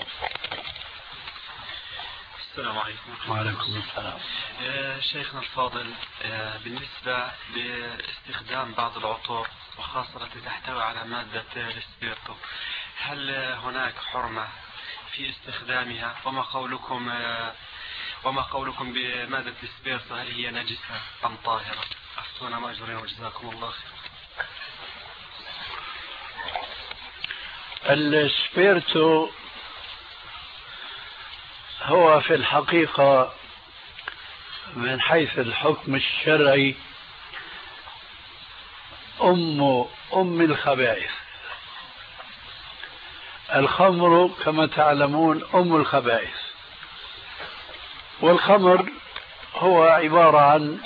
السلام عليكم. وعليكم السلام. شيخنا الفاضل، بالنسبة لاستخدام بعض العطور وخاصة التي تحتوي على مادة السبيرتو، هل هناك حرمة في استخدامها؟ وما قولكم بمادة السبيرتو، هل هي نجسة أم طاهرة؟ أفتونا مأجورين وجزاكم الله خير. السبيرتو هو في الحقيقة من حيث الحكم الشرعي أم الخبائث. الخمر كما تعلمون أم الخبائث، والخمر هو عبارة عن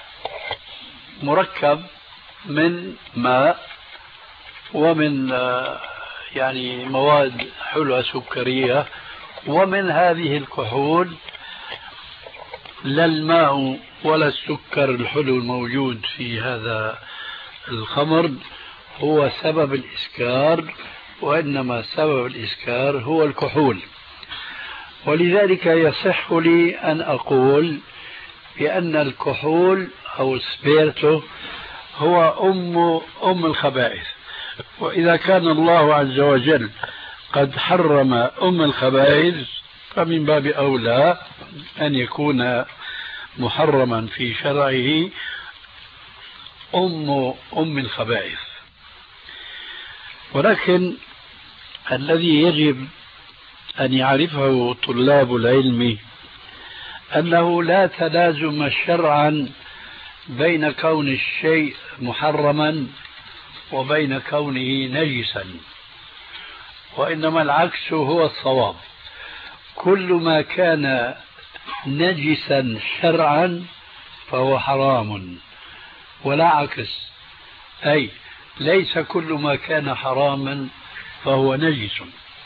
مركب من ماء ومن يعني مواد حلوة سكرية، ومن هذه الكحول لا الماء ولا السكر الحلو الموجود في هذا الخمر هو سبب الإسكار، وإنما سبب الإسكار هو الكحول. ولذلك يصح لي أن أقول بأن الكحول أو السبيرتو هو أم الخبائث. وإذا كان الله عز وجل قد حرم أم الخبائث، فمن باب أولى أن يكون محرما في شرعه أم الخبائث. ولكن الذي يجب أن يعرفه طلاب العلم أنه لا تلازم شرعا بين كون الشيء محرما وبين كونه نجسا، وإنما العكس هو الصواب. كل ما كان نجسا شرعا فهو حرام، ولا عكس، أي ليس كل ما كان حراما فهو نجس.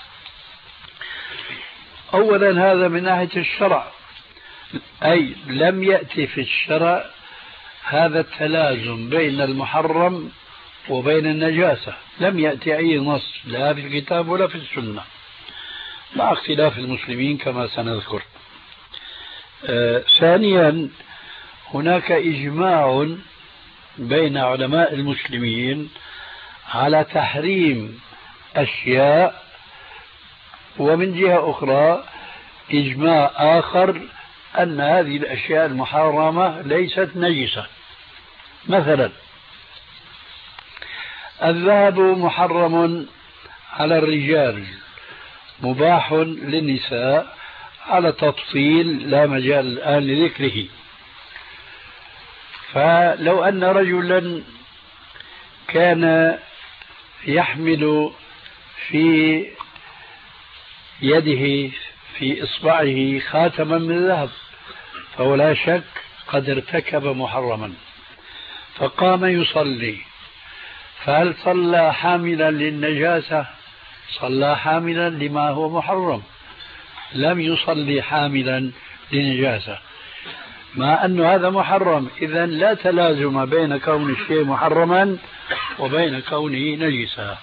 أولا هذا من ناحية الشرع، أي لم يأتي في الشرع هذا التلازم بين المحرم وبين النجاسة، لم يأتي أي نص لا في الكتاب ولا في السنة، مع اختلاف المسلمين كما سنذكر. ثانيا هناك إجماع بين علماء المسلمين على تحريم أشياء، ومن جهة أخرى إجماع آخر أن هذه الأشياء المحرمة ليست نجسة. مثلا الذهب محرم على الرجال، مباح للنساء على تفصيل لا مجال الآن لذكره. فلو أن رجلا كان يحمل في يده في إصبعه خاتما من ذهب، فهو لا شك قد ارتكب محرما، فقام يصلي، فهل صلى حاملا للنجاسة؟ صلى حاملا لما هو محرم، لم يصلي حاملا لنجاسة، مع أن هذا محرم. إذن لا تلازم بين كون الشيء محرما وبين كونه نجسا.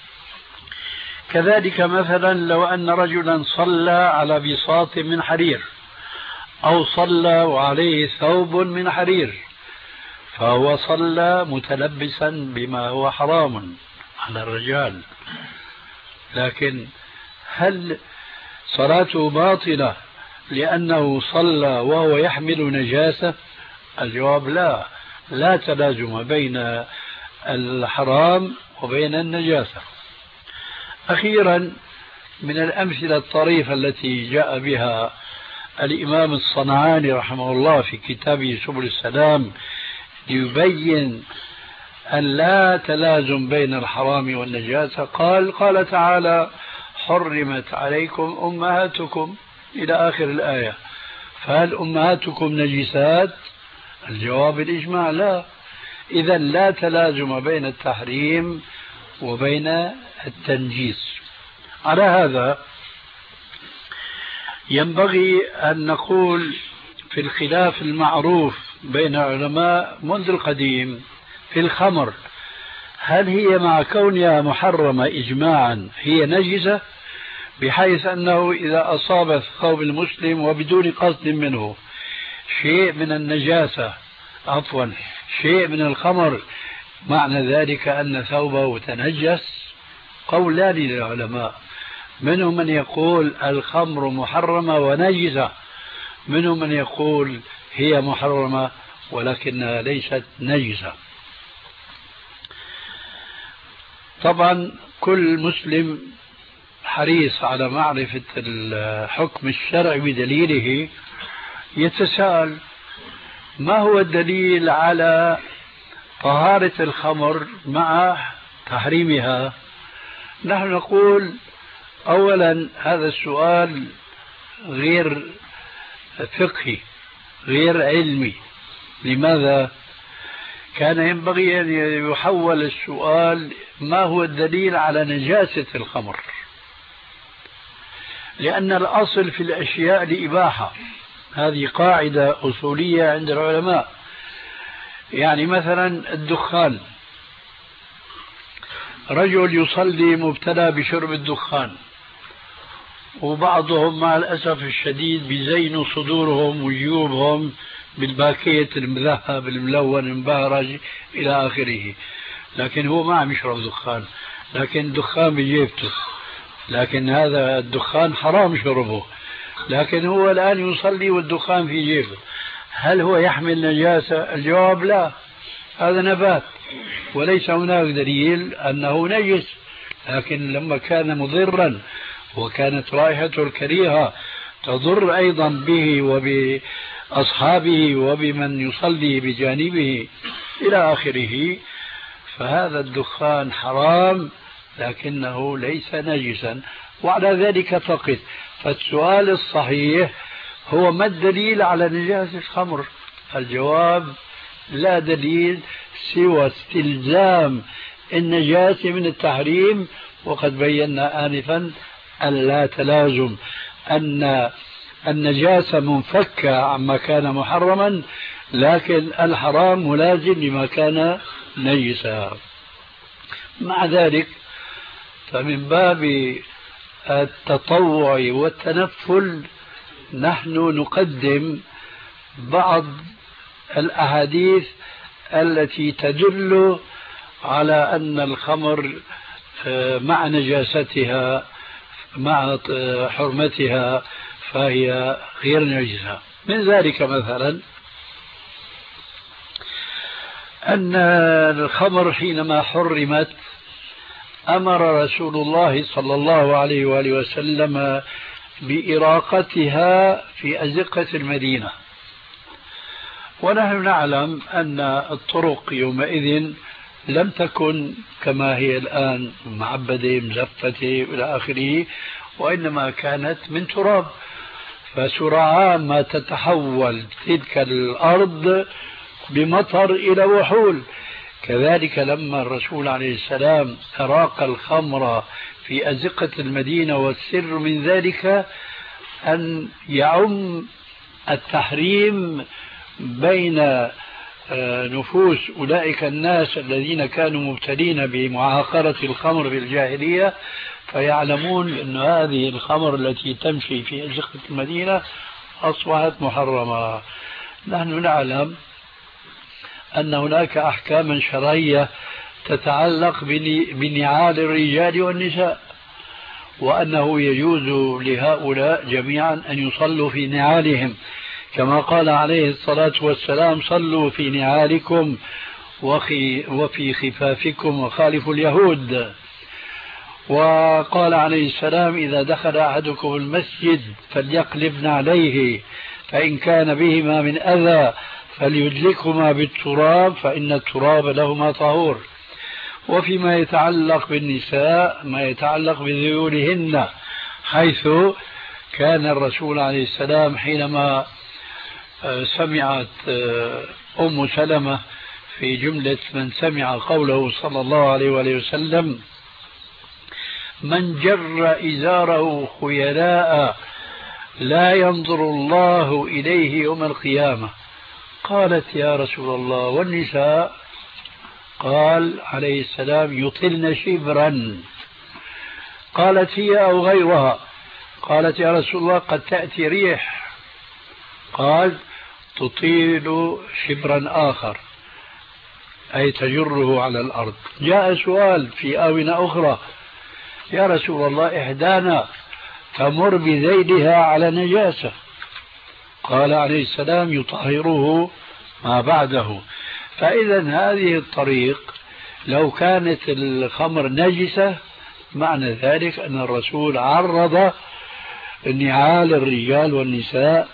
كذلك مثلا لو أن رجلا صلى على بساط من حرير، أو صلى وعليه ثوب من حرير، فهو صلى متلبسا بما هو حرام على الرجال، لكن هل صلاته باطلة لأنه صلى وهو يحمل نجاسة؟ الجواب لا، لا تلازم بين الحرام وبين النجاسة. أخيرا من الأمثلة الطريفة التي جاء بها الإمام الصنعاني رحمه الله في كتابه سبل السلام ليبين أن لا تلازم بين الحرام والنجاسة، قال تعالى: حرمت عليكم أمهاتكم إلى آخر الآية، فهل أمهاتكم نجسات؟ الجواب الإجماع لا. إذا لا تلازم بين التحريم وبين التنجيس. على هذا ينبغي أن نقول في الخلاف المعروف بين العلماء منذ القديم في الخمر، هل هي مع كونها محرمة إجماعا هي نجسة، بحيث أنه إذا أصاب ثوب المسلم وبدون قصد منه شيء من النجاسة، شيء من الخمر، معنى ذلك أن ثوبه تنجس؟ قولان للعلماء، منهم من يقول الخمر محرمة ونجسة، منهم من يقول هي محرمة ولكنها ليست نجسة. طبعا كل مسلم حريص على معرفة الحكم الشرعي بدليله، يتساءل: ما هو الدليل على طهارة الخمر مع تحريمها؟ نحن نقول أولا هذا السؤال غير فقهي، غير علمي. لماذا؟ كان ينبغي أن يحول السؤال: ما هو الدليل على نجاسة الخمر؟ لأن الأصل في الأشياء الإباحة، هذه قاعدة أصولية عند العلماء. يعني مثلا الدخان، رجل يصلي مبتلى بشرب الدخان، وبعضهم مع الأسف الشديد بيزينوا صدورهم وجيوبهم بالباكية المذهب الملون المبهرج إلى آخره، لكن هو ما عم يشرب دخان، لكن الدخان بجيبته، لكن هذا الدخان حرام شربه، لكن هو الآن يصلي والدخان في جيبه. هل هو يحمل نجاسة؟ الجواب لا، هذا نبات وليس هناك دليل أنه نجس، لكن لما كان مضرا وكانت رائحته الكريهة تضر أيضا به وبأصحابه وبمن يصلي بجانبه إلى آخره، فهذا الدخان حرام لكنه ليس نجسا، وعلى ذلك تقف. فالسؤال الصحيح هو: ما الدليل على نجاسة الخمر؟ الجواب لا دليل سوى استلزام النجاسة من التحريم، وقد بينا آنفا أن لا تلازم، أن النجاسة منفكة عما كان محرما، لكن الحرام ملازم لما كان نجسا. مع ذلك فمن باب التطوع والتنفل نحن نقدم بعض الأحاديث التي تدل على أن الخمر مع نجاستها مع حرمتها فهي غير نجسة. من ذلك مثلا أن الخمر حينما حرمت أمر رسول الله صلى الله عليه وآله وسلم بإراقتها في أزقة المدينة، ونحن نعلم أن الطرق يومئذ لم تكن كما هي الآن معبدة مزفتة إلى آخره، وإنما كانت من تراب، فسرعان ما تتحول تلك الأرض بمطر إلى وحول. كذلك لما الرسول عليه السلام أراق الخمر في أزقة المدينة، والسر من ذلك أن يعم التحريم بين نفوس أولئك الناس الذين كانوا مبتلين بمعاقرة الخمر بالجاهلية، فيعلمون أن هذه الخمر التي تمشي في أزقة المدينة أصبحت محرمة. نحن نعلم أن هناك أحكاما شرعية تتعلق بنعال الرجال والنساء، وأنه يجوز لهؤلاء جميعا أن يصلوا في نعالهم، كما قال عليه الصلاة والسلام: صلوا في نعالكم وفي خفافكم وخالفوا اليهود. وقال عليه السلام: إذا دخل أحدكم المسجد فليقلب نعليه، فإن كان بهما من أذى فليدلكهما بالتراب فإن التراب لهما طهور. وفيما يتعلق بالنساء ما يتعلق بذيولهن، حيث كان الرسول عليه السلام حينما سمعت أم سلمة في جملة من سمع قوله صلى الله عليه وآله وسلم: من جر إزاره خيلاء لا ينظر الله إليه يوم القيامة، قالت: يا رسول الله والنساء؟ قال عليه السلام: يطلن شبرا. قالت: هي أو غيرها؟ قالت: يا رسول الله قد تأتي ريح. قال: تطيل شبرا آخر، أي تجره على الأرض. جاء سؤال في آونة أخرى: يا رسول الله إحدانا تمر بذيلها على نجاسة. قال عليه السلام: يطهره ما بعده. فإذا هذه الطريق لو كانت الخمر نجسة معنى ذلك أن الرسول عرض نعال الرجال والنساء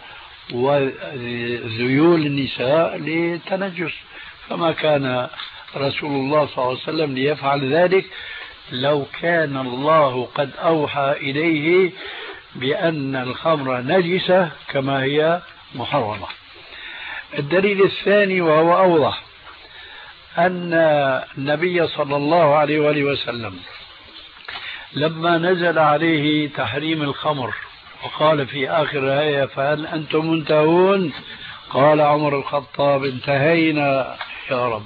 وذيول النساء للتنجس، فما كان رسول الله صلى الله عليه وسلم ليفعل ذلك لو كان الله قد أوحى إليه بأن الخمر نجسة كما هي محرمة. الدليل الثاني وهو أوضح أن النبي صلى الله عليه وآله وسلم لما نزل عليه تحريم الخمر وقال في آخر الآية: فهل أنتم منتهون؟ قال عمر الخطاب: انتهينا يا رب.